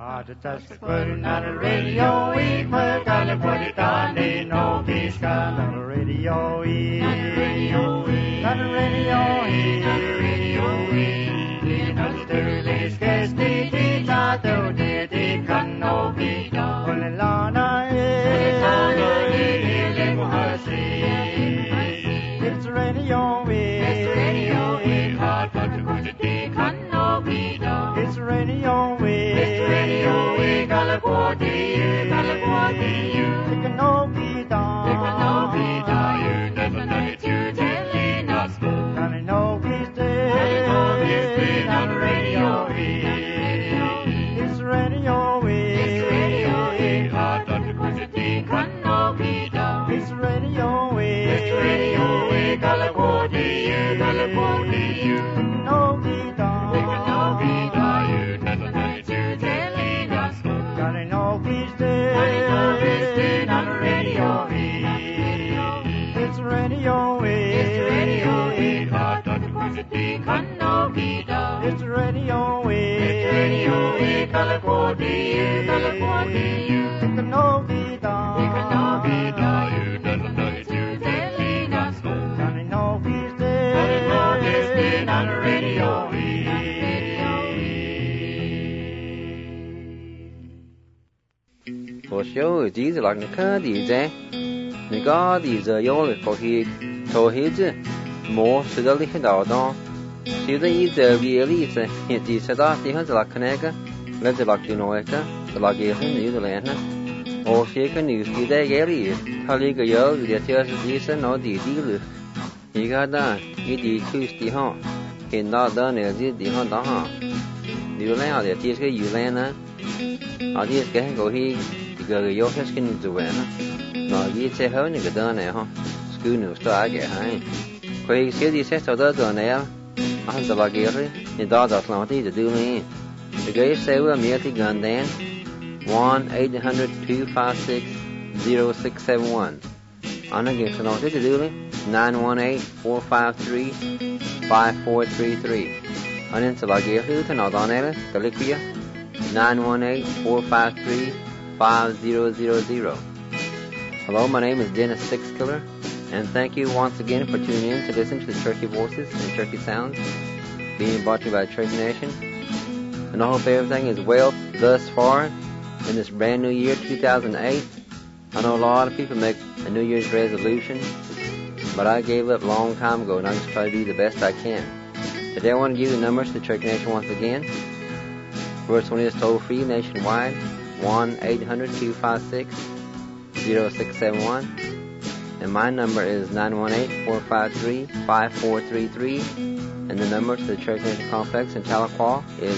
Just putting on the radio, we put on the Portitani, no Pisca, on the radio, on the radio, on the radio, on the radio, in the Sterling, Skesti, Tita, Dodi, Canopi, Olana, it's radio, it's radio, hot, but the Portitani, Canopi, it's radio, California, California, you never know it, you telling us. California's dead on the radio. It's radio, it's hot on the Quincy, California. It's radio, California, California, you know it all. You never know it, you telling us. California's dead on the radio. It's radio, it's hot on the Quincy, California. It's radio, California, California, you know it all. You never know it, you telling us. California's dead on the radio. For sure, Jesus like the candy, eh? The God is a yoli for he to his more steadily head out on. See the either really is a hint is a dark hands like Canega, let the lucky noeta, the lucky in the land. Or she can use the day gary, Haliga yo, the tears of season or the dealer. He got done, he decreased the haunt. He not done as it the hunt on haunt. The land of the tears you land, I just can't go here. Gờ vô hết cái như vậy nó gì sẽ hơi như cái đó này ha, cứ nửa sao cái hay, quay xíu đi xét sau đó rồi này anh sẽ là cái gì, thì đó là làm gì để đưa này, cái xe của mình thì gần đến 1-800-256-0671, anh ấy sẽ nói thế đưa này 918-453-5433, anh ấy sẽ là cái gì thì nó đó này là cái lịch kia 918-453-5000. Hello, my name is Dennis Sixkiller, and thank you once again for tuning in to listen to the Turkey Voices and Turkey Sounds being brought to you by Turkey Nation. And I hope everything is well thus far in this brand new year, 2008. I know a lot of people make a New Year's resolution, but I gave up a long time ago, and I just try to do the best I can. Today I want to give you the numbers to Turkey Nation once again. First one is toll-free nationwide, 1-800-256-0671. And my number is 918-453-5433. And the number to the Church Nation Complex in Tahlequah is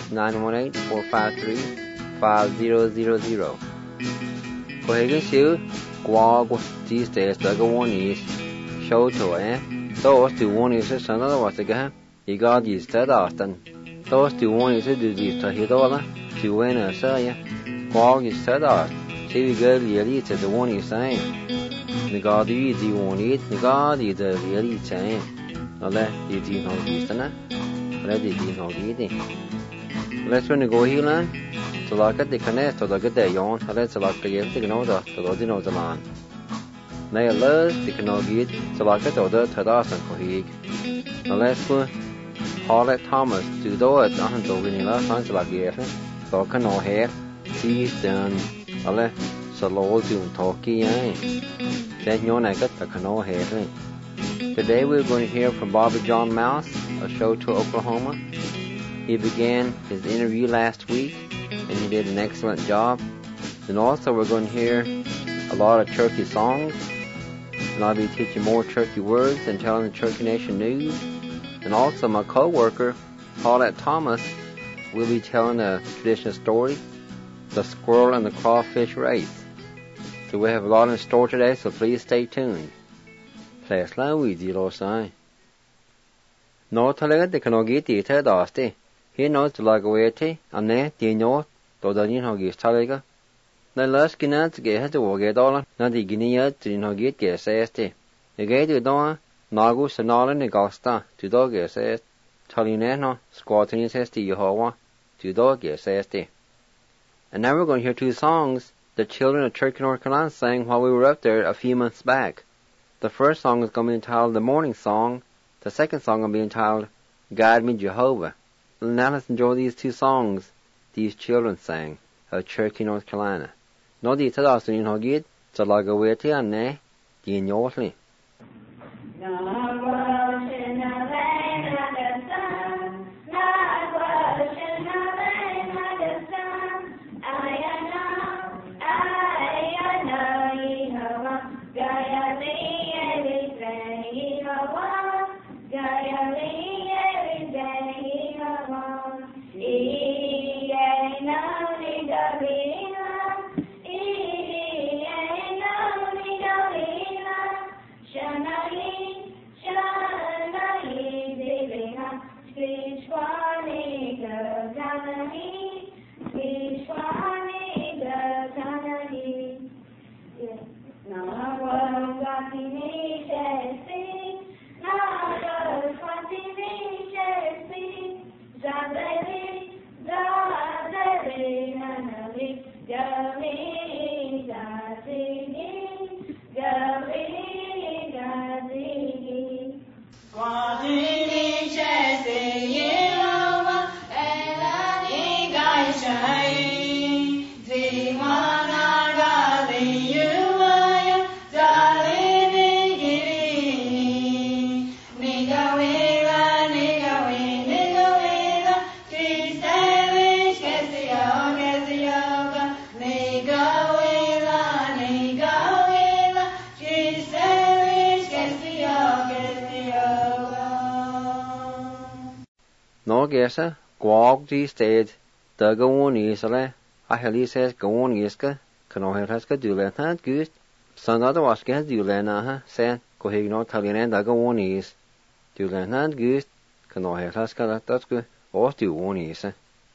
918-453-5000. Có cái xíu qua của chỉ sẽ tới cái one is show to Those two one is sẵn đó là cái gì có gì tới đó tận. Those two one is do gì tới hết đó là two one is ya. Qua gì tới đó. See we go really to the one is saying. Người có gì one is, người có gì the really saying. Nó là gì không gì tận á. Nó gì không gì đi. Let's when go here lan. So like at the connect to the good day on, let's like the yes, you know the original the land. Nay alert, the cannot get so like at the Tadasan for he. Now let's go Harlet Thomas to do it on the winning last time like the so can no hair, see done, ale, so low to talkie, then your neck at the canoe hair. Today we're going to hear from Bobby John Mouse, a show to Oklahoma. He began his interview last week, and he did an excellent job. And also we're going to hear a lot of Turkey songs, and I'll be teaching more Turkey words and telling the Turkey Nation news. And also my co-worker, Paulette Thomas, will be telling a traditional story, the squirrel and the crawfish race. So we have a lot in store today, so please stay tuned. Please la we di lo sai. No talaga de kano gi ti the dasti. He knows to like away ti, ane ti no to da ni ho gi talaga. Na las kina ge ha to ge dola, na di gini ya ti no gi ge se sti. E ge du do nagu sanala ne gasta, tu do ge se taline no squatini se sti Jehovah, tu do ge se sti. And now we're going to hear two songs the children of Turkey, North Carolina sang while we were up there a few months back. The first song is going to be entitled The Morning Song. The second song will be entitled Guide Me Jehovah. Now let's enjoy these two songs these children sang of Turkey, North Carolina. No di tada sunin hogid, talaga weti anne, di nyotli. No gesa, guag di sted, daga woni isale, a heli says go on iska, cano helhaska dule tant gust, sanada waska dule naha, sen, go higno talien daga woni is, dule tant gust, cano helhaska latku, or do woni isa.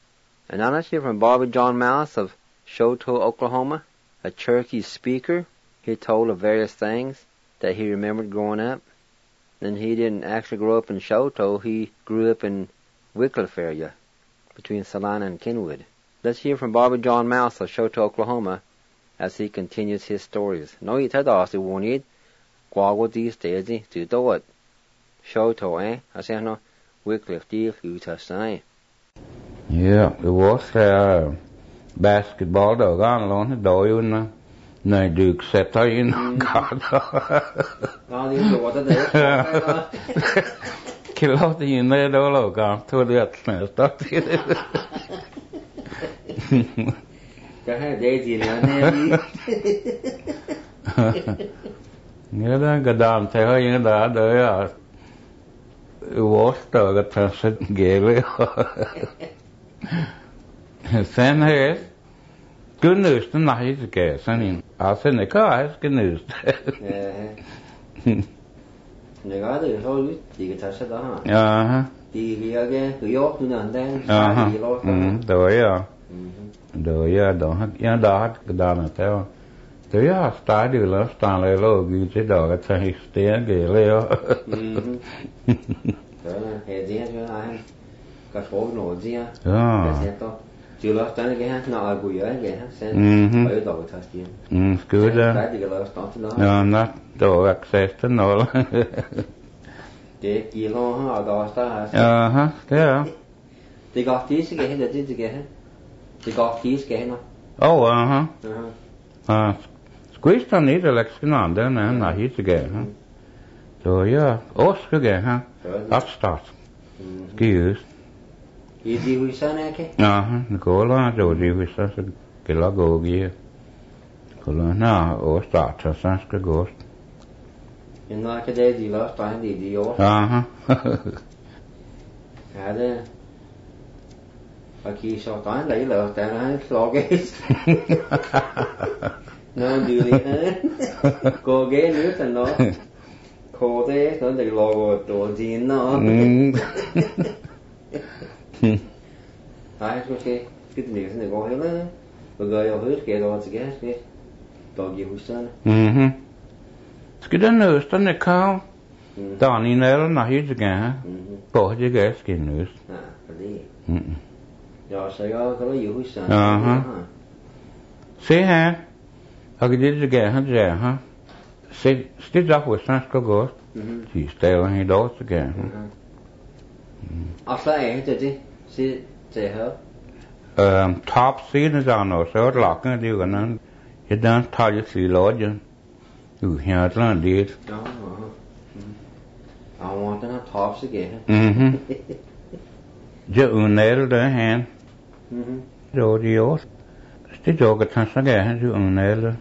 And honestly from Bobby John Mouse of Shoto, Oklahoma, a Cherokee speaker, he told of various things that he remembered growing up. And he didn't actually grow up in Shoto, he grew up in Wycliffe area, between Salina and Kenwood. Let's hear from Bobby John Mouse of Shoto, Oklahoma, as he continues his stories. No itadasi wonid, guagwa di stezi to do it. Shoto, I say no, Wycliffe deal utasai. Yeah, it was basketball dog on alone, do you know? Nej, du accepterar ju något. Ja, det är ju vad det är. Klart det ju när då låga, tror du att snöstat. Det här det är det Nghĩa là cái đàn thấy hơi như đã đợi à. Was då cái transit ghêเลย. Sen här Gunust den nahi ke sanin. Asen ne ka es gunust. Ne ga de so di ke ta sa da ha. Ja. Di ge ge ku yo tu nan den. Do ya. Do ya do ha ya da hat ke da na te. Do ya sta di la sta le lo gi che do ga sa hi ste ge le yo. He ji ha ai. Ka so no ji ha. Ja. Chưa lót tới cái hát nọ bùi ở cái hát sen ở đầu thật tiền. Cứ đó. Cái gì cái lót tóm nó. Nó đồ access tới nó. Cái kia lo ha ở đó ta. Ha, thế à. Thì có tí cái hết được chứ cái hết. Thì có tí cái nó. Ha. Squeeze ta ní là cái nào đó nè, là hít cái ha. Rồi ya, cái ha. Upstart. Excuse. Gì huy sa nè cái? Cô là rồi gì huy sa cái lá gỗ kia. Cô là na start sa cái gỗ. Nhưng mà cái đấy gì đó toàn gì ó. Đấy. Và khi so toàn lấy là tại nó lo cái. Nó đưa đi hết. Cô ghé nước thành nó. Cô thế nó được lo đồ gì nó. Hai cái tình hình này có hết á, bây giờ hết cái đó thì cái đồ gì cũng sơn. Skulle den östan är kall. Dagen när na hit igen. På det gas skin nus. Det. Ja, så jag kan ju huska. Se her. Og det gav han der, ha. Se, det der hvor snart skal gå. De stiller han dog så gav han. Og så det. Se det her. Top siden der nå, så er lakken det jo nan. Jeg dan tager jeg sig lodgen. Du her der lidt. Ja. I want den her tops again. Je unel der han. Jo de jo. Det joker han så gav han jo unel.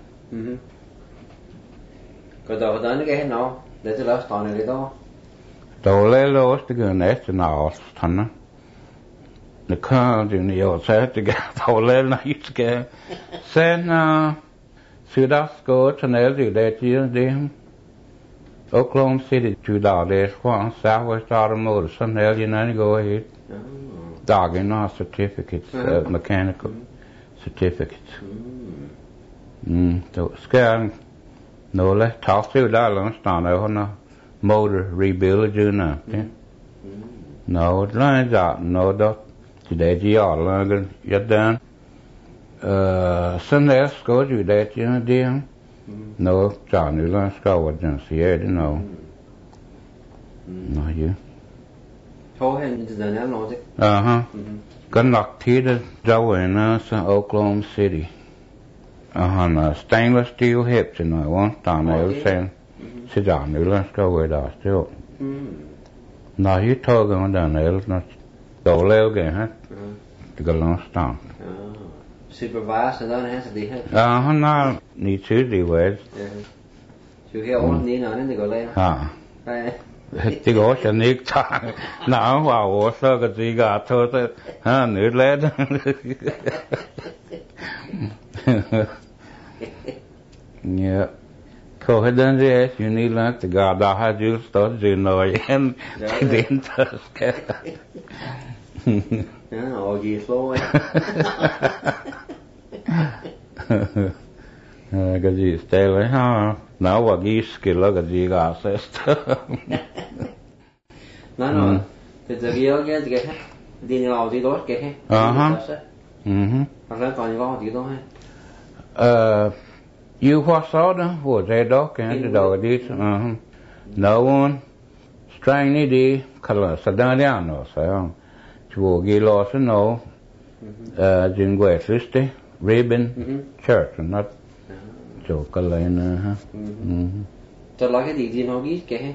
Có đâu đó nó cái nó để tôi lỡ toàn này đó. Đâu lấy lối cái næste nào thằng nó. Nó kører det jo så det đâu lấy nej skal. Sen sydaf gå til næste det det. Oklahoma City to det fra Southwest Automotive sådan her you know go ahead. Dagen og certificates mechanical certificates. Så skal nå lad tager til der langt stande under motor rebuild juna. Nå der er nå der til det de alle jeg den sådan der skal du det det nå der nu der skal hvad den siger det nå. Nå jo. Thôi hen til den her nå det. Godt nok til det der så Oklahoma City. Han stainless steel hips in I want down there saying sit down nu skal gå der still. Nå I tog on down there not dog lave igen det går langt stand. Supervisor der han så det her. Han har ni tydelige ved. Så her over den ene det går lave. Det går også ikke tager. Nå wow så kan det ikke at tage han nyt let. Yeah. Có hết đơn gì you need like the God that had you start doing now and then task. Oh, you slow. Cái gì stay ha. Nào và ghi skill cái gì cả sẽ. Nó. Thì cái đi nào gì đó cái. Hoặc là còn có gì đó hay. You saw them for they dog and the dog did. No one strangely di color Sadariano, so to get lost and no Jingue Sister, Ribbon Church, and not Jokalina. So, like it, did you know these gay?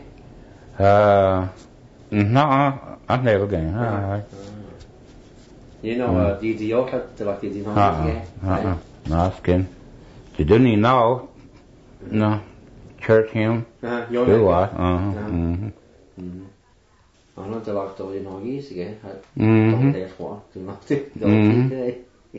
No, I never again. You know, did you all have to like did you know these gay? No, skin. You didn't know, no, church hymn. Do what? I'm not the like to you know these again. That's what to not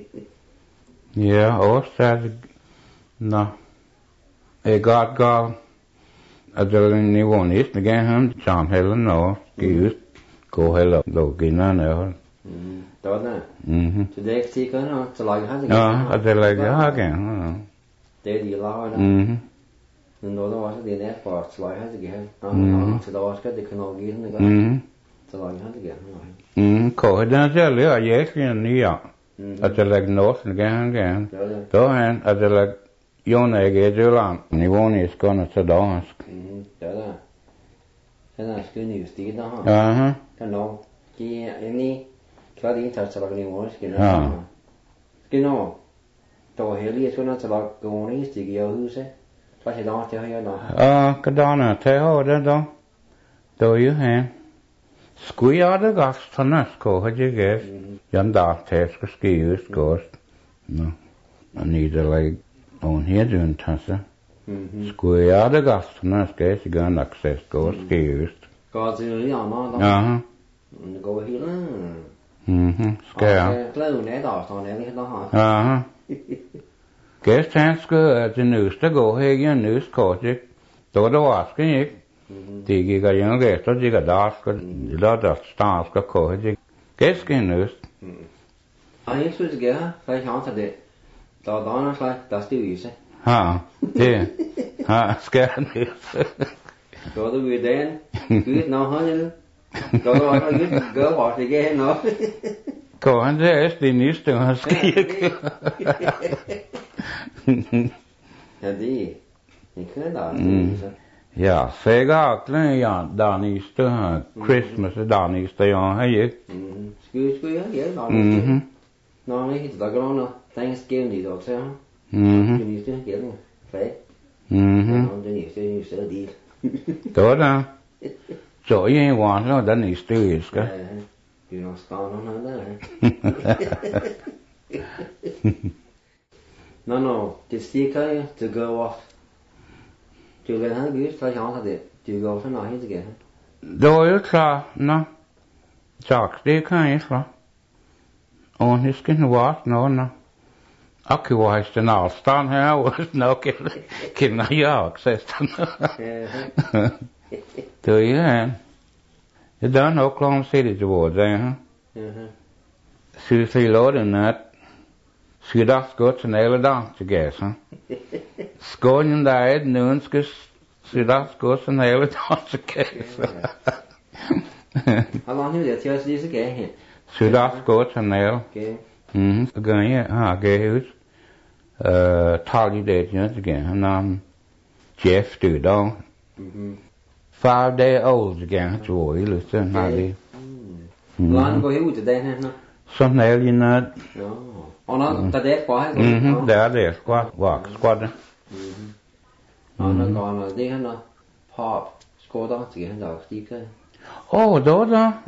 Yeah, all said no. A God, a drilling new one is again him, John Helen, no, excuse, go hello, go gina no. Đó nè. Today see cái nó cho lại hết again. I like again. Để đi lao đó. Nên đó là cái điện for cho lại hết again. Cho đó cái để cái nó ghi nó cái. Cho lại hết again. Có hết ra liệu ở dưới cái này à. I like north again. Đó han, I like yon này cái chỗ làm. Ni vốn is gonna to đó. Đó là. Thế là cái news tí đó ha. Cái nó cái này cái điện thoại cho lại news cái nó. Cái nó to heli so na tsala ko ni sti gi hu se pa se da te ha na cái đó nè thế ho đó do you han squeeze the gas thana ko ha je ge yan da te ski use cost no I need to like on here doing tasa squeeze the gas thana ke si gan access ko ski use ko zi ni ya ma da go hi la scare lâu nè đó so nè đó ha Guess chanske til nyste går her igen nyst kortik. Då det var sken ikke. Det gik jeg jo ikke så det der skal der start skal kortik. Guess sken nyst. Jeg synes det gør. Hvad har han det? Der slag der stivise. Det. Skal nyst. Då du ved den. Gud nå han. Då var det gør var det igen nå. Ko han det er det nyste han skal. Ja, det kan da. Ja, Sega ja, dan is de Christmas dan is de ja, hey. Skulle ja, no. No, it's the grown Thanksgiving đi rồi sao? Như thế kiểu này. Phải. Nó như thế đi. Đó đó. Rồi như vậy nó đã is the ska. Du nó ska nó där. No, det sticker to go off. Du vill ha Gud för jag hade du går för något helt igen. Då är det no. Jack, det kan jag så. Och det ska nog vara no. Akkurat den avstånd här och nog kan jag säga. Det är ju det där nog Oklahoma City det var det ha. Så låten att skulle gå till hela dagen till gas. Skånen där är nu ska skulle gå till hela dagen till gas. Hur långt är det till att det ska gå? Skulle gå till hela. Gange ge hus. Tali det ju igen. Han Jeff du då. 5 day old again tror jag lite när Lan går ut det här nu. Så när ju när Ja. Och nå det på här. Det squad. Och nå det här nu. Pop Skoda till han där sticker. Då.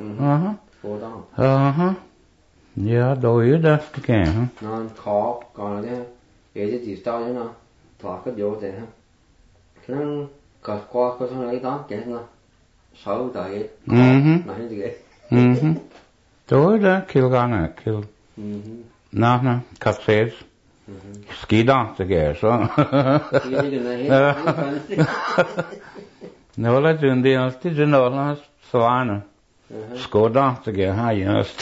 Skoda. Ja, då är det igen. Nå kop går det. Är det till stad nu? Tack det jo det här. Kan có sån ấy đó kể nó sáu đời nói gì vậy Då är det kilgarna kill na katses skida så gör så no la jundi alltid junola svana skoda så gör ha just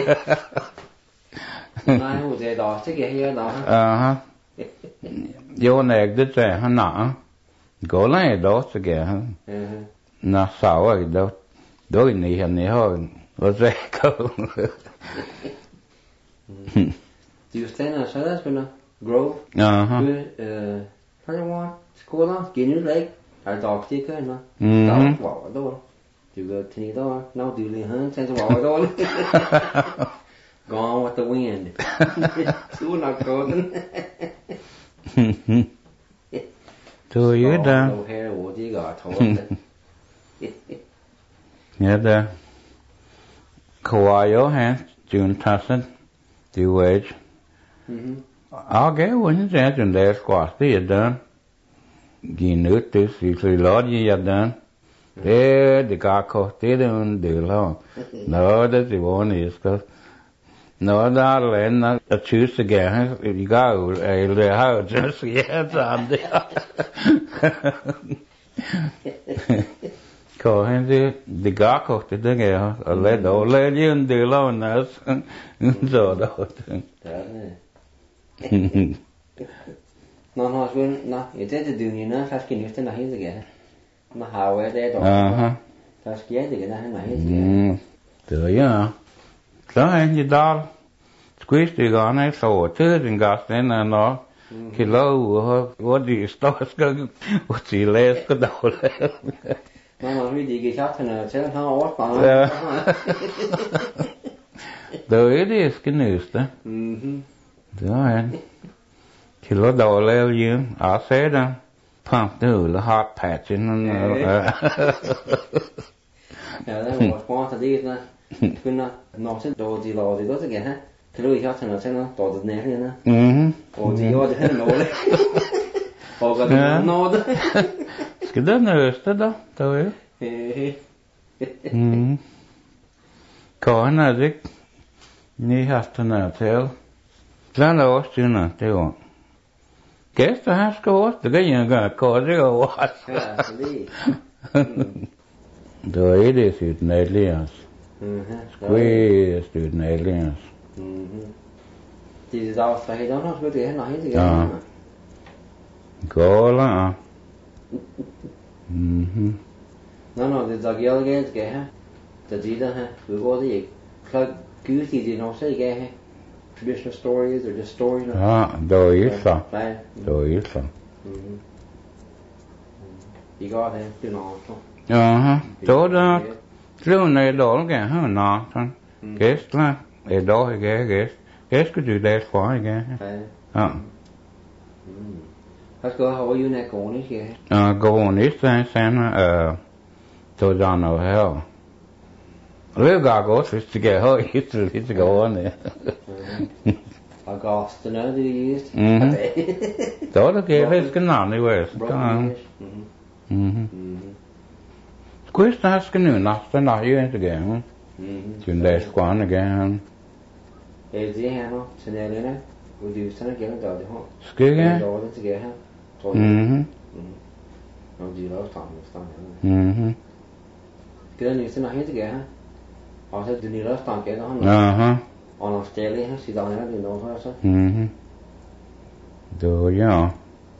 nej hur det då så gör då jo nägde det han na gå lại đó så kìa na sao ấy đó đối này hình này thôi nó dễ câu du stannar så där skulle Grove Padawan skola genu lake är dock det kan va då du går till då now du le han sen så var då gone with the wind du not golden Då är det. Ja det. Kawaii här June Tassin the wage. Aga when det är den squat det är den. Ginut det sig låt ju den. Det går kort det den det lång. Nå det var ni ska. Nå där lämna att choose again. You go eller how just yeah så Có hen det går kort det är eller då lägger en del av nas så då. Nó xuống nó thế thì đương nhiên nó phát kiến nhất là hết rồi nó hào ấy đây rồi phát kiến thì cái này là hết rồi Đấy à đó anh gì đó squeeze thì gọn ấy sổ chứ đừng gạt nên là nó khi lâu có gì stop cái chỉ lên cái đầu lên nó đi cái khác thì là sẽ nó ót vào đấy đi cái nữ đó đó anh khi lúc đầu leo dương ở xe đó pump từ là hot patch nó ja det var smart att det kunna nå sig då det låg det då så gärna för då jag tänkte sen då det ner igen och det gör det nå det och det nå det ska det nösta då är Có det ni haft den till Landa årstina det var Gästa här ska åt det kan jag gå det och då är det sitt aliens squeeze student aliens thì do phải đó nó có thể nói gì có là nó thì giờ cái ha thì gì đó ha cứ có cái gì cứ thì nó sẽ cái ha traditional stories or just stories? Đồ ít sao? Right. Đồ ít sao? You got it, you know. Chỗ đó, lúc này đó là cái hả nó thôi. Cái là ở đó cái cái gì đấy phải cái. Let's go. How are you next on here? Go on this sen to down of hell. We've got go to get her it's to go on there. August, do you use? Đó là cái cái nào này vậy? Questa ska nu nästan ha ju inte igen. Kun det skån igen. Är det här då? Sen är det där. Och du sen kan inte det ha. Ska jag? Då det ska jag ha. Och du då stan. Cái này sen hết cái ha. Och så du ni då stan cái đó. On Australia ha, si dan det då så. Då ja.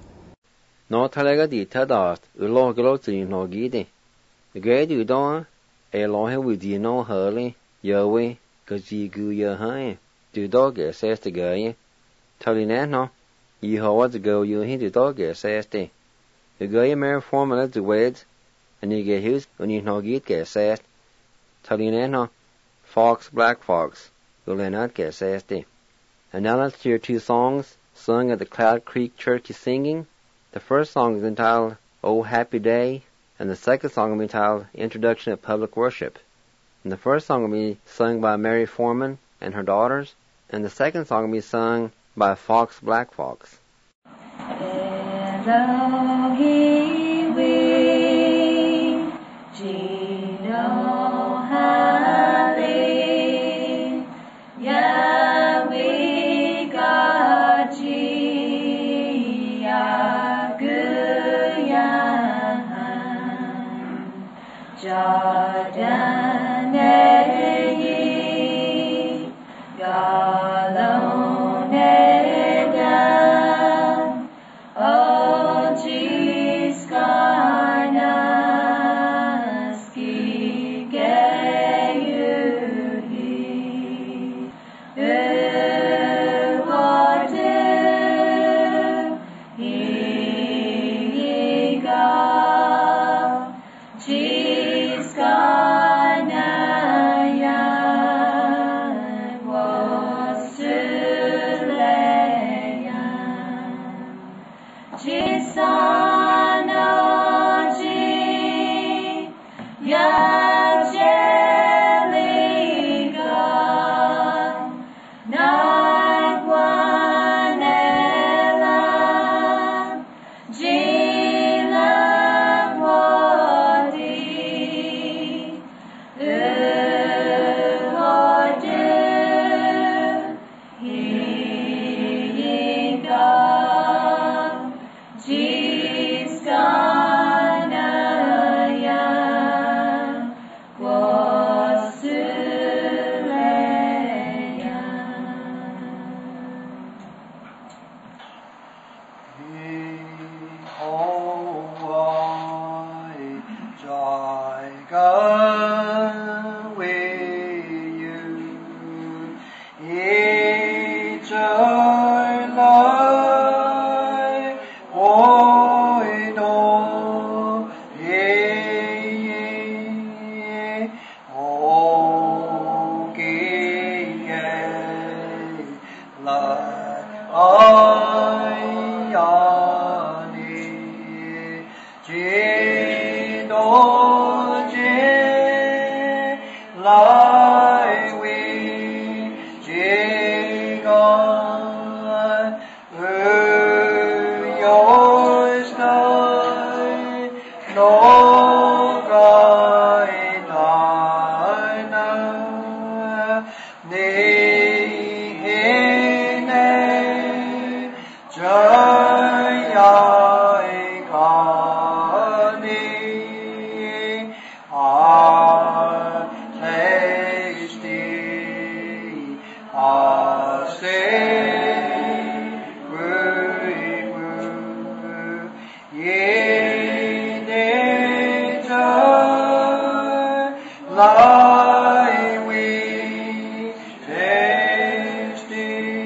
Nå talega dit tadat. Uloglo till nogidi. The great you don't, a long with you know hurly, Yahweh, cause ye go your high. Do dog get says the guy. Tell no, ye how what to go you hit the dog get says the. The guy mere formal at the words, and you get his when you know get says. Tell no, fox, black fox, you'll not get says the. And now let's hear two songs sung at the Cloud Creek Church singing. The first song is entitled, Oh Happy Day. And the second song will be entitled Introduction of Public Worship. And the first song will be sung by Mary Foreman and her daughters. And the second song will be sung by Fox Black Fox. Lie we tasty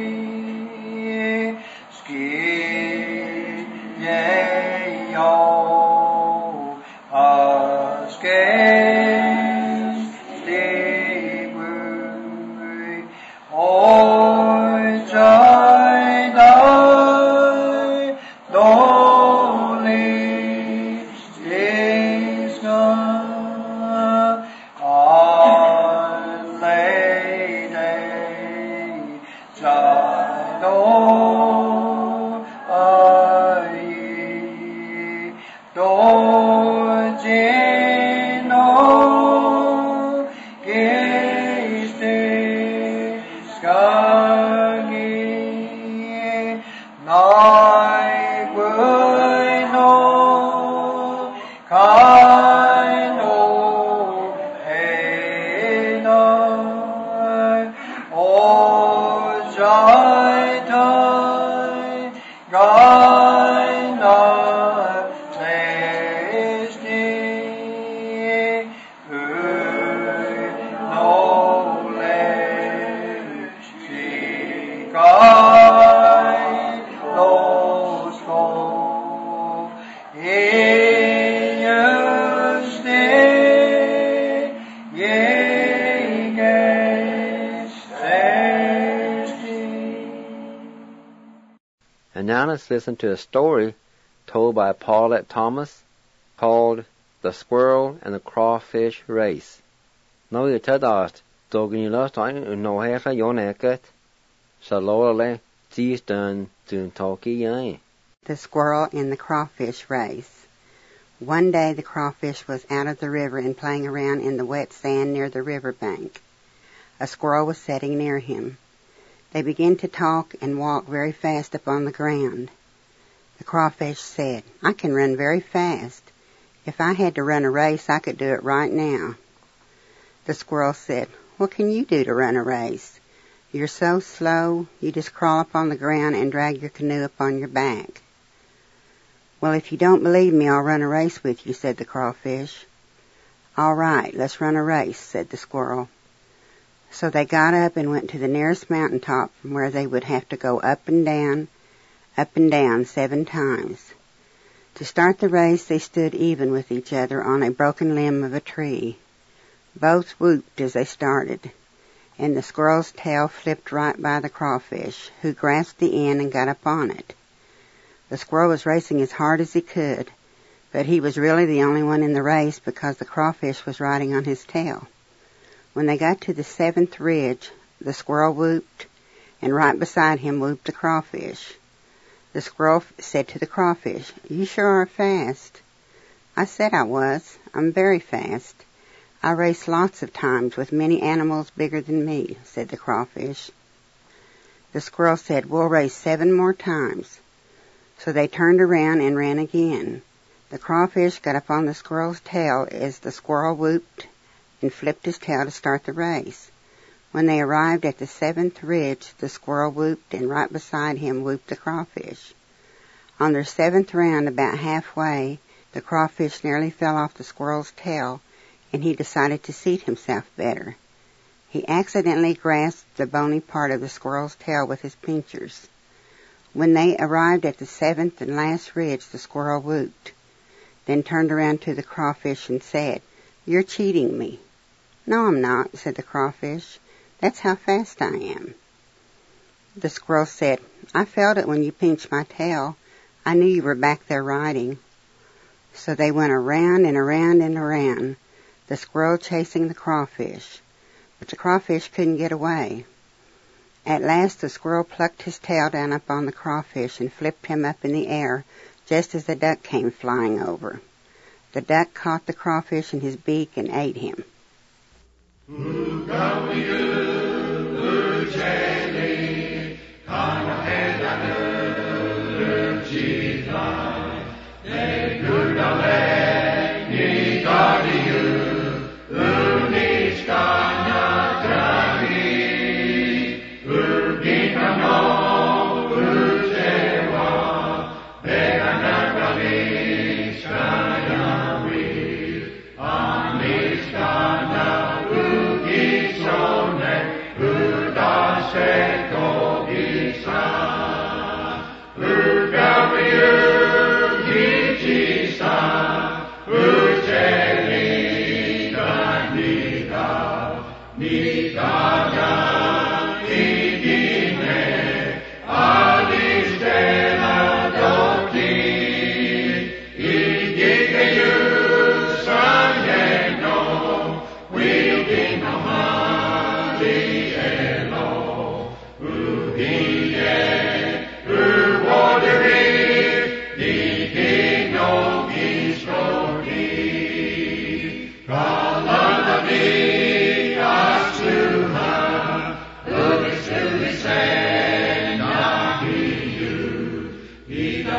And now let's listen to a story told by Paulette Thomas called The Squirrel and the Crawfish Race. Now you tell us, dogging you last time, no half of your naked. So Lola, she's done to talkie young. The Squirrel and the Crawfish Race. One day the crawfish was out of the river and playing around in the wet sand near the river bank. A squirrel was sitting near him. They began to talk and walk very fast upon the ground. The crawfish said, "I can run very fast. If I had to run a race, I could do it right now." The squirrel said, "What can you do to run a race? You're so slow, you just crawl up on the ground and drag your canoe up on your back." "Well, if you don't believe me, I'll run a race with you," said the crawfish. "All right, let's run a race," said the squirrel. So they got up and went to the nearest mountain top from where they would have to go up and down 7 times. To start the race, they stood even with each other on a broken limb of a tree. Both whooped as they started, and the squirrel's tail flipped right by the crawfish, who grasped the end and got up on it. The squirrel was racing as hard as he could, but he was really the only one in the race because the crawfish was riding on his tail. When they got to the 7th ridge, the squirrel whooped, and right beside him whooped the crawfish. The squirrel said to the crawfish, "You sure are fast." "I said I was. I'm very fast. I race lots of times with many animals bigger than me," said the crawfish. The squirrel said, "We'll race 7 more times." So they turned around and ran again. The crawfish got up on the squirrel's tail as the squirrel whooped and flipped his tail to start the race. When they arrived at the 7th ridge, the squirrel whooped, and right beside him whooped the crawfish. On their 7th round, about halfway, the crawfish nearly fell off the squirrel's tail, and he decided to seat himself better. He accidentally grasped the bony part of the squirrel's tail with his pinchers. When they arrived at the 7th and last ridge, the squirrel whooped, then turned around to the crawfish and said, "You're cheating me." "No, I'm not," said the crawfish. "That's how fast I am." The squirrel said, "I felt it when you pinched my tail. I knew you were back there riding." So they went around and around and around, the squirrel chasing the crawfish. But the crawfish couldn't get away. At last the squirrel plucked his tail down up on the crawfish and flipped him up in the air just as the duck came flying over. The duck caught the crawfish in his beak and ate him.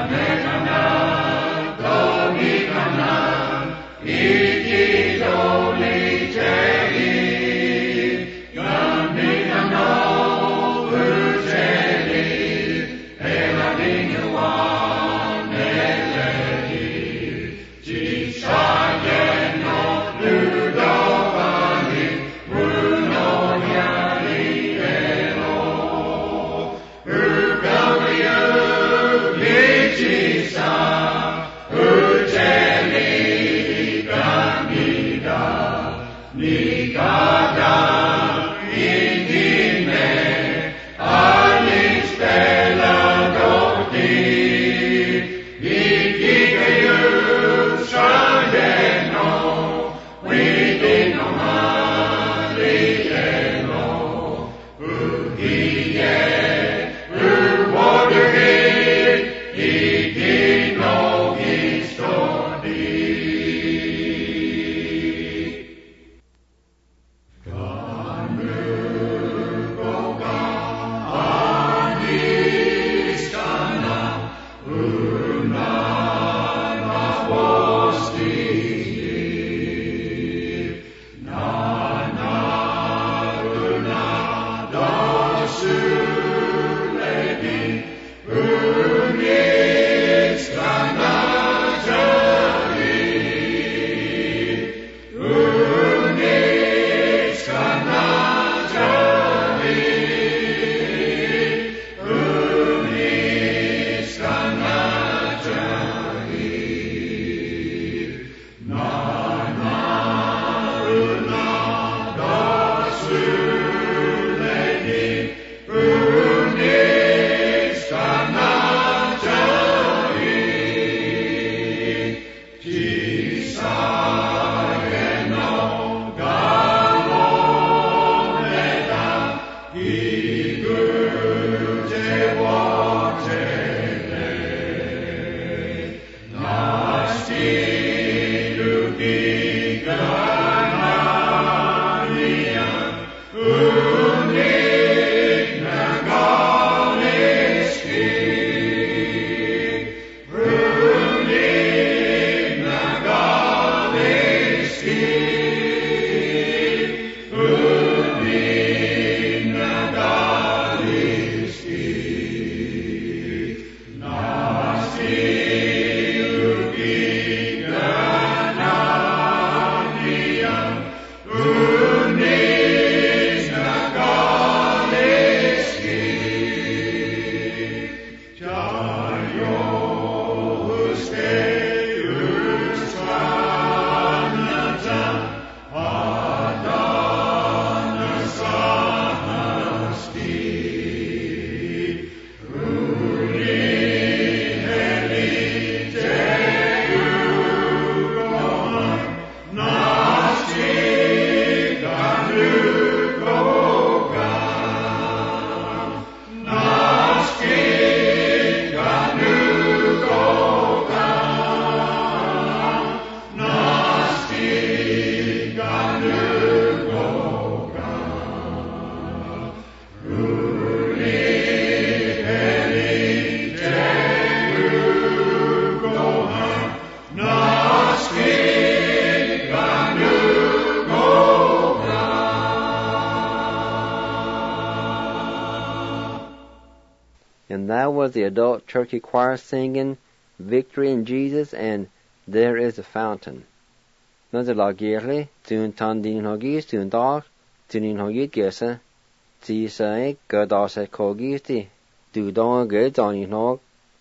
And that was the adult Cherokee choir singing Victory in Jesus and There is a Fountain. Nós la guerre, tun tan din hogis tun dag, tunin hogit gesa, ti sai gadase kogisti, du don ge dani nog,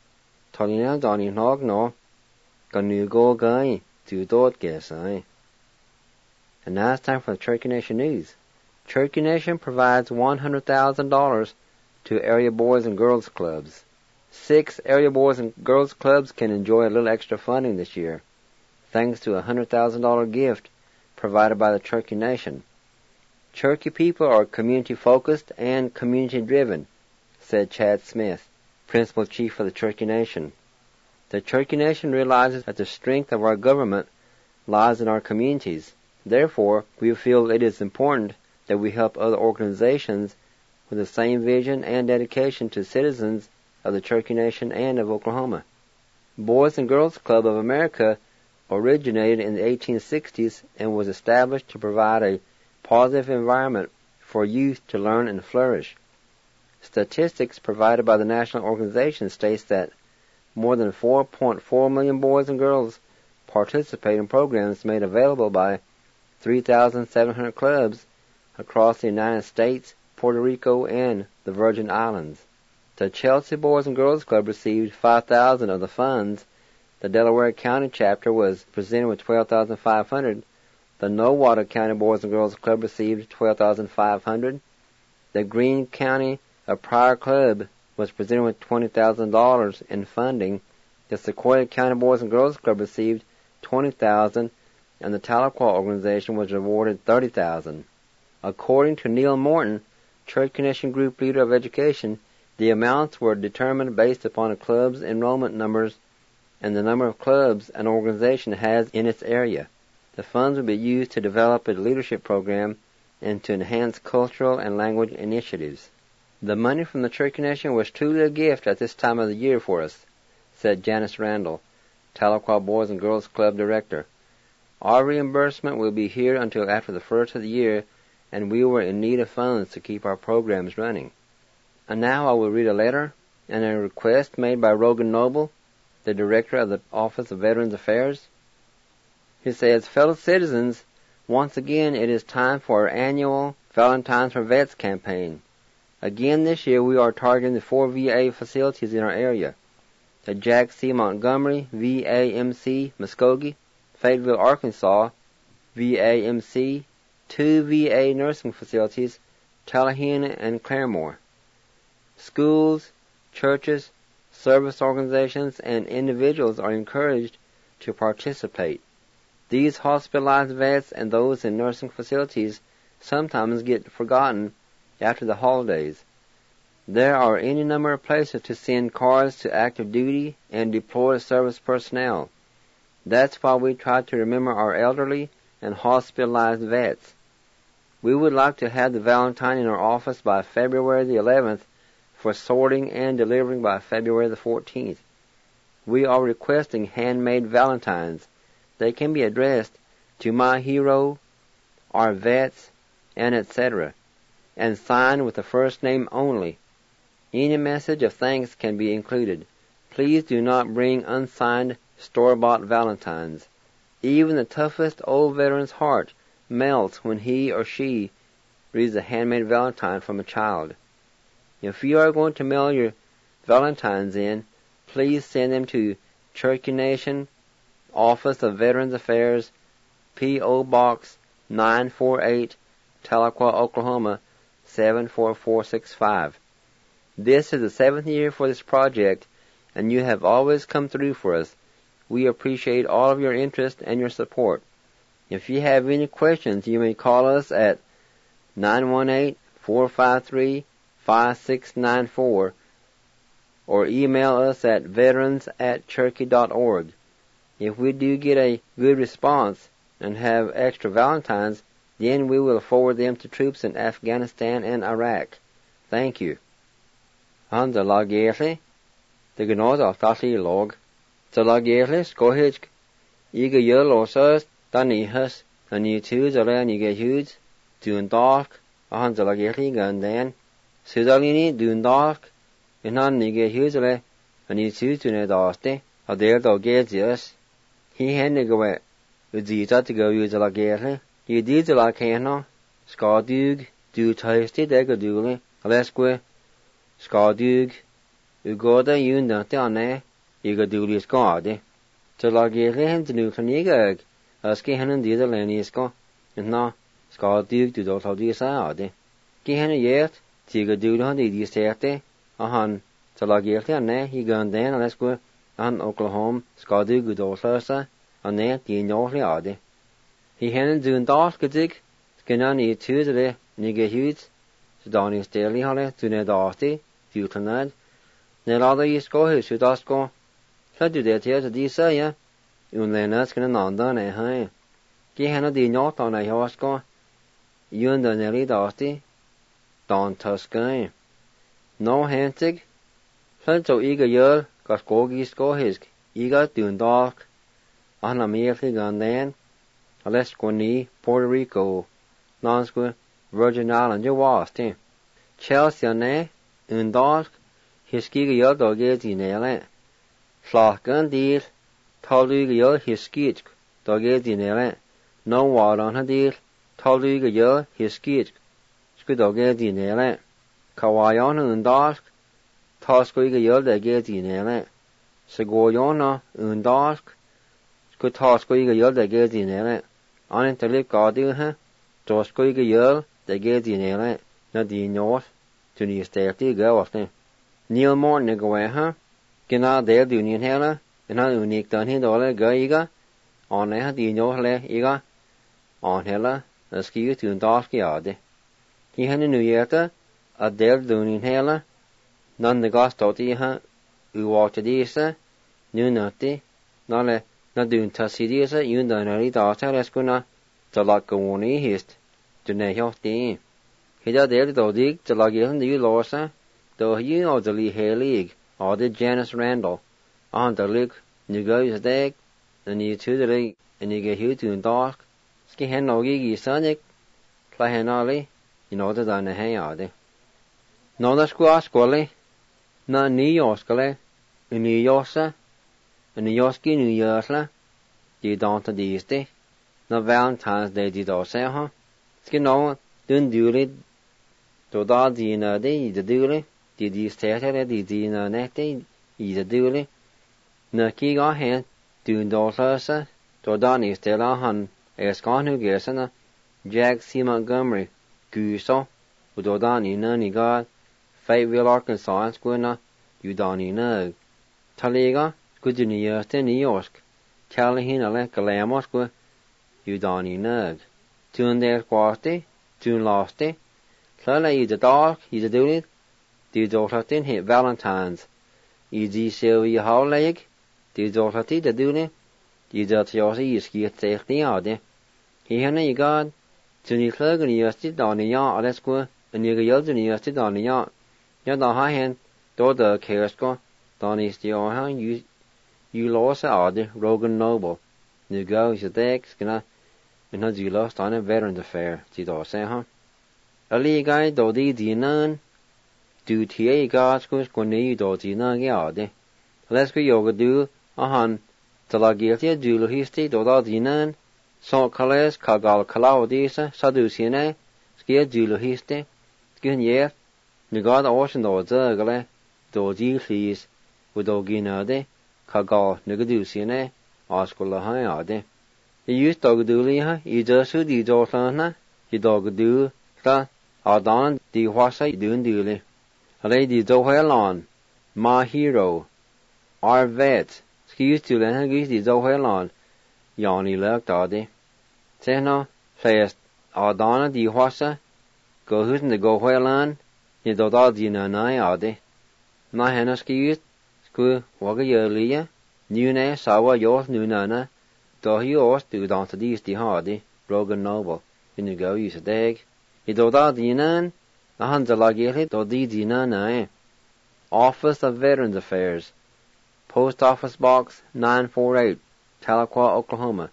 talina dani nog no, ganu go guy, tu dot gesa. And now it's time for the Cherokee Nation News. Cherokee Nation provides $100,000 to area boys and girls clubs. 6 area boys and girls clubs can enjoy a little extra funding this year, thanks to a $100,000 gift provided by the Cherokee Nation. Cherokee people are community-focused and community-driven, said Chad Smith, Principal Chief of the Cherokee Nation. The Cherokee Nation realizes that the strength of our government lies in our communities. Therefore, we feel it is important that we help other organizations with the same vision and dedication to citizens of the Cherokee Nation and of Oklahoma. Boys and Girls Club of America originated in the 1860s and was established to provide a positive environment for youth to learn and flourish. Statistics provided by the national organization states that more than 4.4 million boys and girls participate in programs made available by 3,700 clubs across the United States, Puerto Rico, and the Virgin Islands. The Chelsea Boys and Girls Club received $5,000 of the funds. The Delaware County chapter was presented with $12,500. The Nowata County Boys and Girls Club received $12,500. The Greene County Pryor Club was presented with $20,000 in funding. The Sequoia County Boys and Girls Club received $20,000, and the Tahlequah organization was awarded $30,000. According to Neil Morton, Church Connection Group Leader of Education, the amounts were determined based upon a club's enrollment numbers and the number of clubs an organization has in its area. The funds will be used to develop a leadership program and to enhance cultural and language initiatives. The money from the Church Connection was truly a gift at this time of the year for us, said Janice Randall, Tahlequah Boys and Girls Club Director. Our reimbursement will be here until after the first of the year, and we were in need of funds to keep our programs running. And now I will read a letter and a request made by Rogan Noble, the Director of the Office of Veterans Affairs. He says, fellow citizens, once again it is time for our annual Valentine's for Vets campaign. Again this year we are targeting the 4 VA facilities in our area. The Jack C. Montgomery VAMC Muskogee, Fayetteville, Arkansas VAMC, 2 VA nursing facilities, Tallahassee and Claremore. Schools, churches, service organizations, and individuals are encouraged to participate. These hospitalized vets and those in nursing facilities sometimes get forgotten after the holidays. There are any number of places to send cars to active duty and deploy service personnel. That's why we try to remember our elderly and hospitalized vets. We would like to have the Valentine in our office by February the 11th for sorting and delivering by February the 14th. We are requesting handmade Valentines. They can be addressed to my hero, our vets, and etc., and signed with the first name only. Any message of thanks can be included. Please do not bring unsigned store-bought Valentines. Even the toughest old veteran's heart melts when he or she reads a handmade Valentine from a child. If you are going to mail your Valentines in, please send them to Cherokee Nation, Office of Veterans Affairs, P.O. Box 948, Tahlequah, Oklahoma 74465. This is the 7th year for this project, and you have always come through for us. We appreciate all of your interest and your support. If you have any questions, you may call us at 918-453-5694 or email us at veterans@cherokee.org. If we do get a good response and have extra Valentines, then we will forward them to troops in Afghanistan and Iraq. Thank you. Hans lag eerli, de genoot of tasi log. So lag eerli skohich, iga yel osas, dan ihas, and you choose a land you get huge, doon dark, Hans lag eerli gandan. Sudalini doon dark, and han you get huge, and you choose to ne daste, a there do get yes. He had to go away. Udita to go use a lag eerli. You did a lag heno, skadug, do tasty dega dooley, alesque. Skadug, ugoda yun dante ane, iga dooley skade. So lag eerli hen to nu kanigag, aski hen and dida lenisko, and na, skadug do dot how do you say? Ki hen a yet, tiga dooley han di serte, ahan, so lag eerli ane, he gone then, alesque, an Oklahoma, skadug udolasa, ane, di northly ade. He hen and doon dark gadig, skinan e tuesday, nigga huge, so Donny Staley halle, to ne darty, Dutanad. Ne lada is go his who does go. So do that here to disa, ya. Unlenas can ananda ne hai. Ki hana di not on a horse go. Yun the nelly darty. Don Tuscan. No hantig. So eager yell, got gogis go his. iga Dundalk, Anna Meafli Gandan, Alesquani, Puerto Rico, Nonsqua, Virgin Island, your wast, Chelsea ne, Undalk, Hiskiga Yod Dogezi Nele, Flock Gandil, Toluga Yod Hiskitch, Dogezi Nele, no wad on her deal, Toluga Yod Hiskitch, Skudogezi Nele, Kawayan Undalk, Tosquiga Yod Dogezi Nele, Segoyona Undalk, Skutosquiga Yod Dogezi Nele, on interlip Gaudu, Tosquiga Yod Dogezi Nele, Nadine North, to the estate go off them. Neil Morton go away, Gina Dale Union Hella, and how unique done him all go eager, on there the Norle eager, on Hella, a ski to Dosky Ade. He had a new year, a Dale Union Hella, none the ghost of the who walked the knew nothing, not doing Tassidisa, you done a daughter, let's go now, to lock go on east, to ne health the He does the dig to log in the Lorsa, though you know the Lee Hay League, or the Janice Randall, on the Luke, you go your dag, and you to the league, and you get you to in dark, ski hen no gigi sonic, play hen ollie, you know the done the hay are they. No, the squaw squally, not New York scally, in New Yorksa, and New Yorkski New Yearsla, you don't the day, no Valentine's Day did all say, Ski no, don't do it. To da dina de the dule, di stata di dina nete, the dule. Na ki ga hen, dun dolsa, to da ni stella han, escan who gesana, Jack C. Montgomery, guso, udo da ni nani god, Fayetteville, Arkansas, squina, you da ni nug. Taliga, good in New York, Callahan ale calamos, you da ni nug. Tune there quasti, tune losti. Clara is a dog, he's a doing, the daughter hit Valentine's. Easy Sylvia Hall leg, the daughter the doing, the daughter is get safe the other. He had a god, to the clerk and you sit on the yard, let's go, and you yelled and you sit on the yard. You're the high hand, daughter Kersko, Don is the hand, you lost the Rogan Noble. You go, is a deck, skinner, and not you lost on a veteran affair, the daughter, A Lee guy do the nun, do TA gods goes go near do the nun yard. Let's go yoga do a hun, to la guilty do histi do the nun, so colors kagal calaudisa, saducine, skia do histi, skin ye, the god ocean do zergale, do the please, with do ginade, kagal negaducine, oscula hayade. You used dog do liha, you just who the dortana, you dog do, Ardon di wasa dun duli. Lady Zohelon, my hero. Our vet, excuse to Lenagis di Zohelon, Yanni lurked Ardi. Seno, sayest Ardana di wasa, go who's in the go whelan, you do all di nanai Ardi. Na hennaskis, sku waga yerlia, nune sawa yours nunana, do he os do down to these di hardy, Brogan Noble, in the go use a dag. I do da dinan, the Hansa Lagili do di dinan. Office of Veterans Affairs, Post Office Box 948, Tahlequah, Oklahoma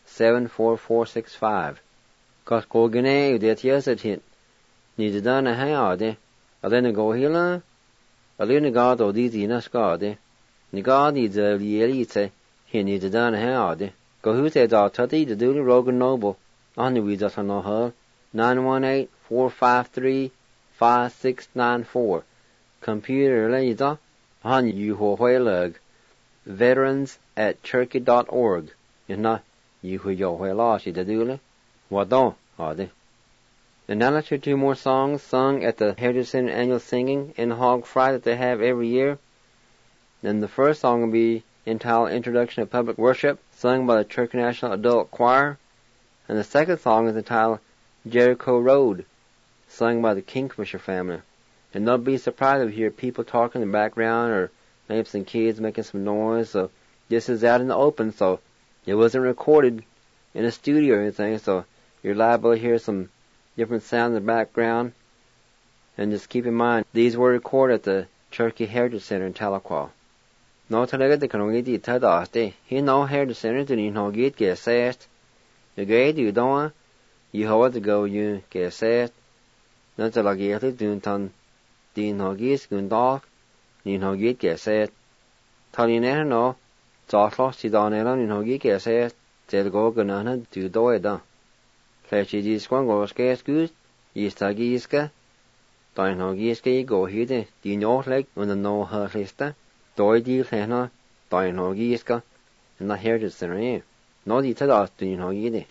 74465. Koskogene udet yeset hit. Ni de dana hayade. Alena go hila. Alena ga do di dina skade. Ni ga di de lielite. He ni de dana hayade. Go hute da tati de duli Rogan Noble. Ani we just no her. 918-453-5694. Computer laser, han yuho hueleg. veterans@turkey.org. Is not yuho yo huelashi de dule. Wadon, are they? And now let's hear two more songs sung at the Heritage Center annual singing and hog fry that they have every year. Then the first song will be entitled Introduction to Public Worship, sung by the Turkey National Adult Choir. And the second song is entitled Jericho Road, sung by the Kingfisher family. And don't be surprised if you hear people talking in the background or maybe some kids making some noise. So this is out in the open, so it wasn't recorded in a studio or anything, so you're liable to hear some different sounds in the background. And just keep in mind, these were recorded at the Turkey Heritage Center in Tahlequah. No talaga de kanongi di tadaste. He no hair the center to ni no get sest. You gay do don't you how to go you get sest. No talaga yeti dun tan di no gis gun dog ni no get sest. Tali ne no Zotlo si donela ni no get sest. Del go ganana do doeda. Flechi di squan go skes good. Yistagi iska. Dain no giske go hide di no leg und no her lista. Doi di lena dain no giska. Na her de sene. No di tada di no gide.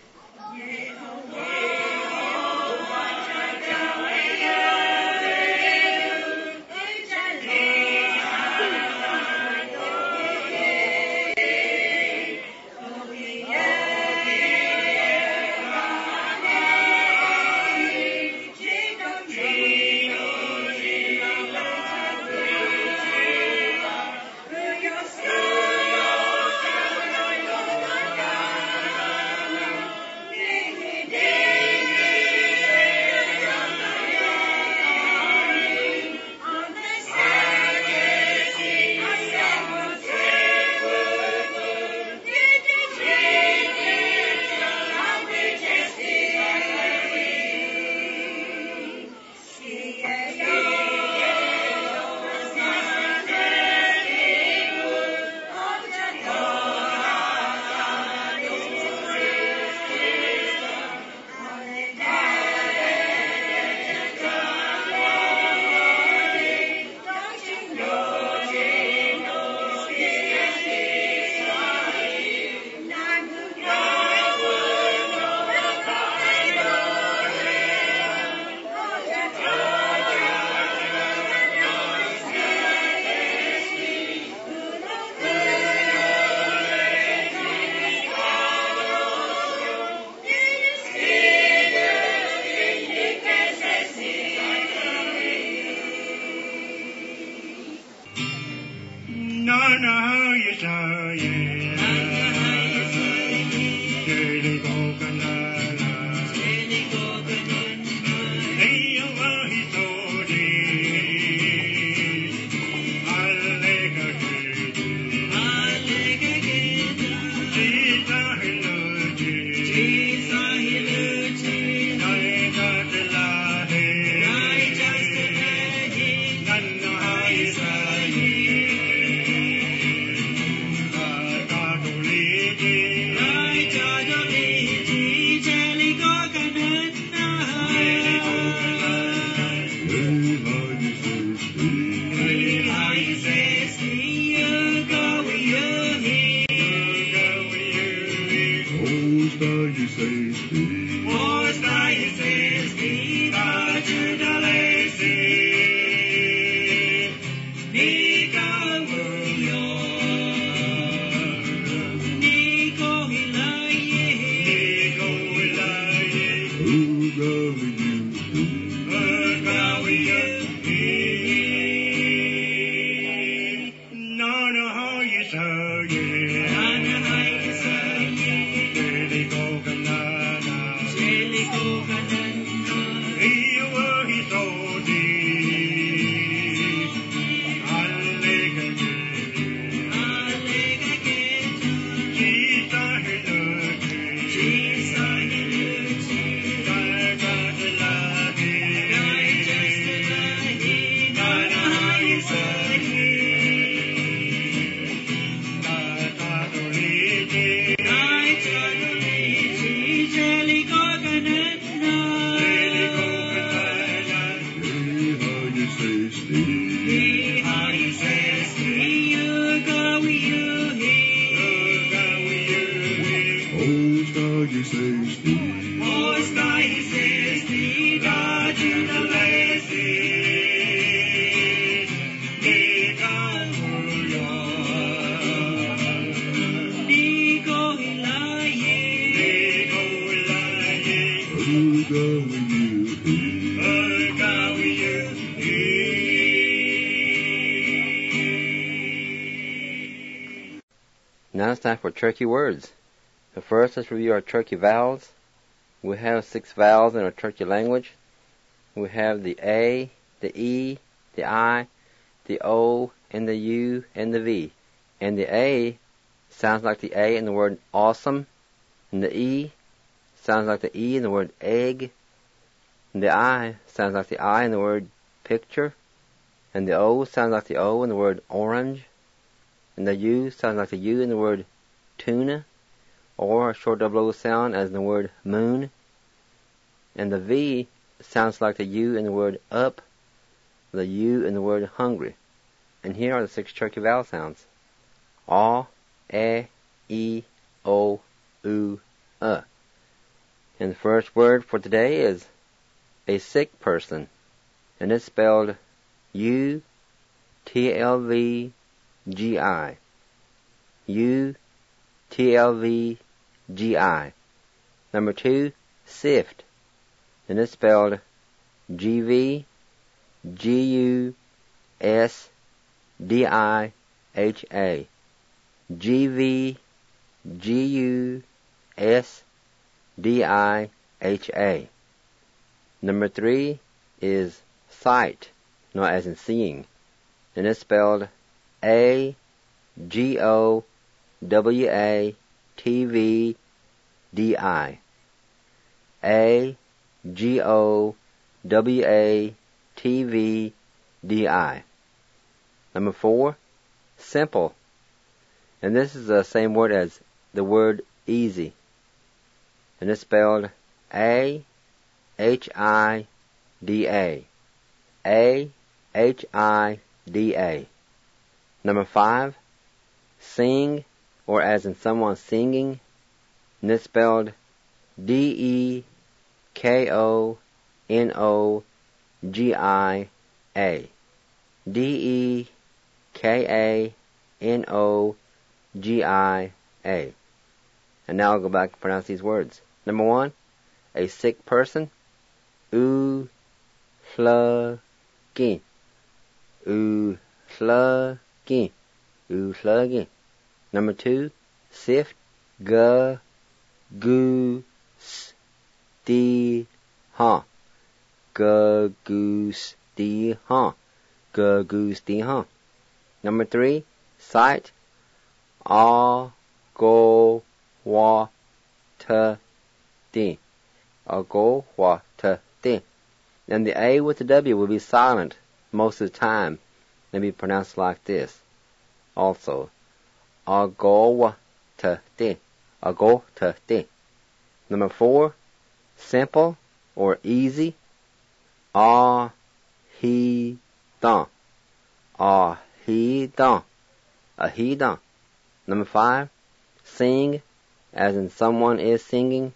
Now it's time for Turkey words. So first, let's review our Turkey vowels. We have 6 vowels in our Turkey language. We have the A, the E, the I, the O, and the U, and the V. And the A sounds like the A in the word awesome. And the E sounds like the E in the word egg. And the I sounds like the I in the word picture. And the O sounds like the O in the word orange. And the U sounds like the U in the word tuna, or a short double O sound as in the word moon. And the V sounds like the U in the word up, the U in the word hungry. And here are the 6 Cherokee vowel sounds. A, E, O, U, And the first word for today is a sick person. And it's spelled U-T-L-V-G-I. U-T-L-V-G-I. Number 2, sift. And it's spelled G-V-G-U-S-D-I-H-A. G-V-G-U-S-D-I-H-A. Number 3 is sight, not as in seeing. And it's spelled A-G-O-W-A-T-V-D-I. A-G-O-W-A-T-V-D-I. Number 4, simple. And this is the same word as the word easy. And it's spelled A-H-I-D-A. A-H-I-D-A. Number 5, sing, or as in someone singing. And it's spelled D-E-K-O-N-O-G-I-A. D-E-K-A-N-O-G-I-A. And now I'll go back and pronounce these words. Number 1, a sick person. U-Fl-G. U-Fl-G. U-Fl-G. Number 2, sift. G-Goose-D-Ha. G-Goose-D-Ha. G-Goose-D-Ha. Number 3, sight. A-Go-Wa-T-D. A-Go-Wa-T-D. And the A with the W will be silent most of the time. Let me pronounce like this. Also, A-Go-Wa-T-D. A-Go-T-D. Number 4, simple or easy. Ah-he-dan. Ah-he-dan. Ah-he-dan. Number 5, sing, as in someone is singing.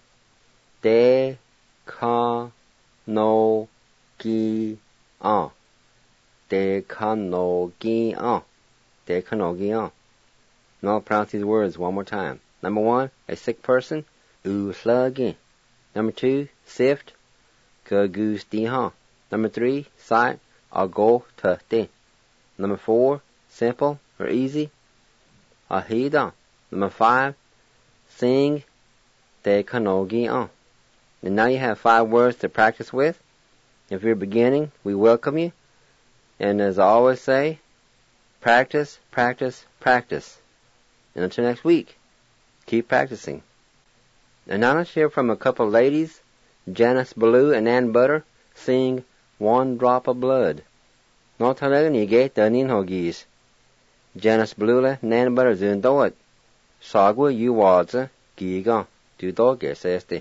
De-ka-no-gi-an. De-ka-no-gi-an. De-ka-no-gi-an. Now I'll pronounce these words one more time. Number 1, a sick person. U-fl-gi. Number 2, sift. G-goose-d-ha. Number 3, sight. A-go-t-di. Number 4, simple or easy. A-he-dan. Number 5, sing. De-ka-no-gi-an. And now you have 5 words to practice with. If you're beginning, we welcome you. And as I always say, practice, practice, practice. And until next week, keep practicing. And now let's hear from a couple ladies, Janice Ballou and Ann Butter, sing One Drop of Blood. Nå talaga ni gate the nin hogis. Janice Ballou and Ann Butter zun do it. Sagwa you waza, giga, do dog este.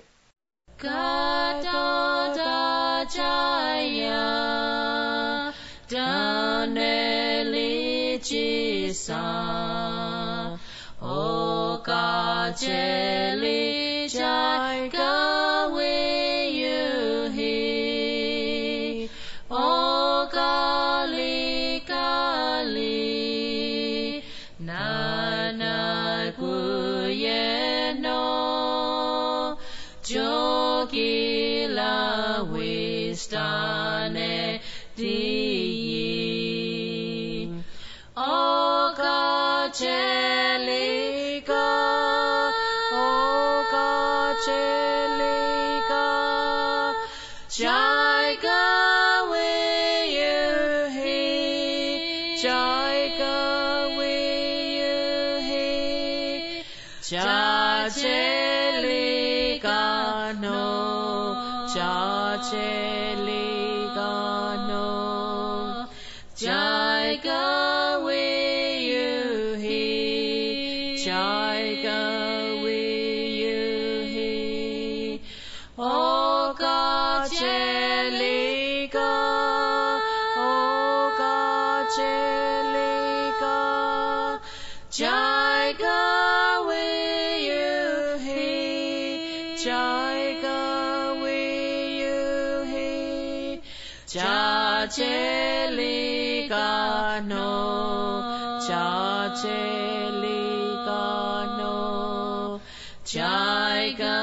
Kato da jaya, daneli jisa, o kajeli jai gawe yuhi, o kali kali, nana kuyeno, jogila wistane di, o kachelika, o kachelika, jai gawe yuhi, jai gawe yuhi. Jaiga Wiyuhi Oga Jelika Oga Jelika Jaiga Wiyuhi Jaiga Wiyuhi Jajelika no Jajelika no Jaiga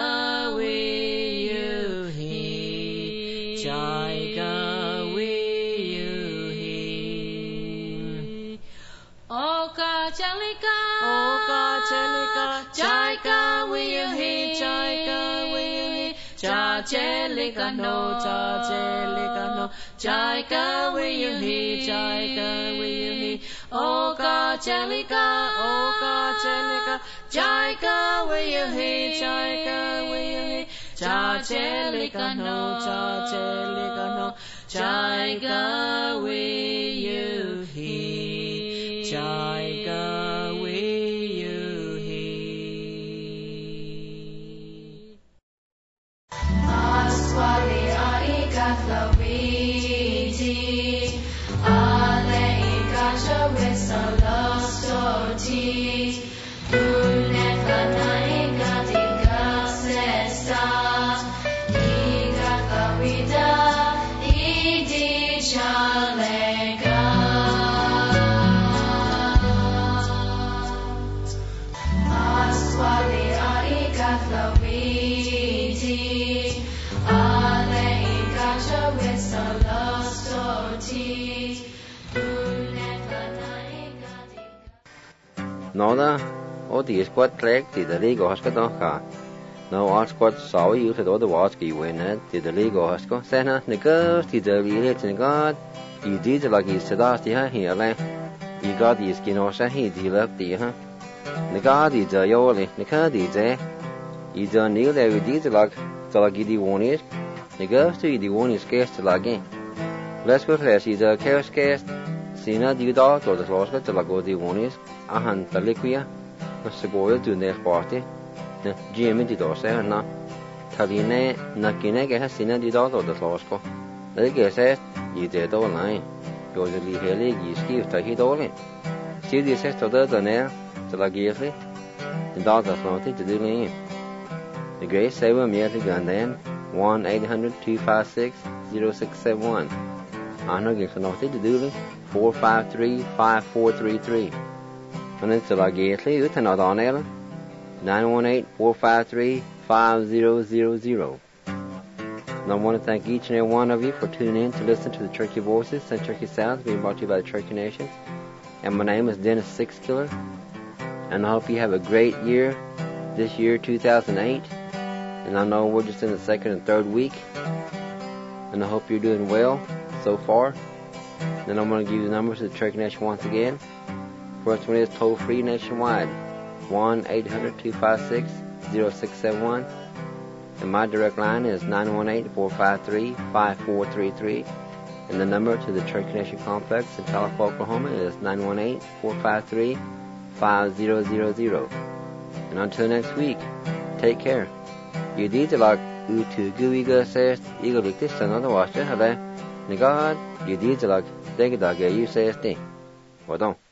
Wiyuhi Jaiga Wiyuhi Oka Jalika Oka Jalika Jaiga Wiyuhi Jaiga Wiyuhi Jajelika no Jajelika no Jaiga Wiyuhi Jaiga Wiyuhi Oka Jalika Jaiga Wiyuhi Jaiga Wiyuhi Jajelika no Jajelika no Jaiga Wiyuhi Jaiga Wiyuhi Aswali Aika Witi Ale Ikacha Wisala Soti Unefana Ikatika Sesa Ika Kawida Idi Chalega Aswali Aika Witi Ale Ikacha Wisala Soti Nó đó ó tí squat track tí the league hoska đó cả nó ó squat sáu yếu thì đó the watch kỳ quên hết tí the league hoska xem ha nè cơ tí the league thì có ý gì thì là cái đó thì ha hiểu là ý có tí skin nó sẽ hiểu tí là tí ha nè có tí giờ yêu này nè có tí giờ ý giờ nếu là ý thì là cái đi one is nè cơ thì đi one is case thì là cái let's go class ý giờ case Sina di da to the loska to la go di onis ahan taliquia no se go to ne party ne gm di do se na taline na kine ke sina di da to the loska le ke se i de do nai go de li hele gi ski ta hi do le si di se to da ne to la gi fe da da so ti de le the grace save me at Gandan 1-800-256-0671 ano ge so no ti de le 453-5433 and it's like gately ut an adonel 918-453-5000. And I want to thank each and every one of you for tuning in to listen to the Turkey Voices and Turkey Sounds being brought to you by the Turkey Nation. And my name is Dennis Sixkiller, and I hope you have a great year this year 2008. And I know we're just in the second and third week, and I hope you're doing well so far. Then I'm going to give you the numbers of the Turkey Nation once again. First one is toll-free nationwide, 1-800-256-0671. And my direct line is 918-453-5433. And the number to the Turkey Nation Complex in Tulsa, Oklahoma is 918-453-5000. And until next week, take care. You did like utu guiga says, eagle like this another washer, have I? God, you did like, take it, you say, well done.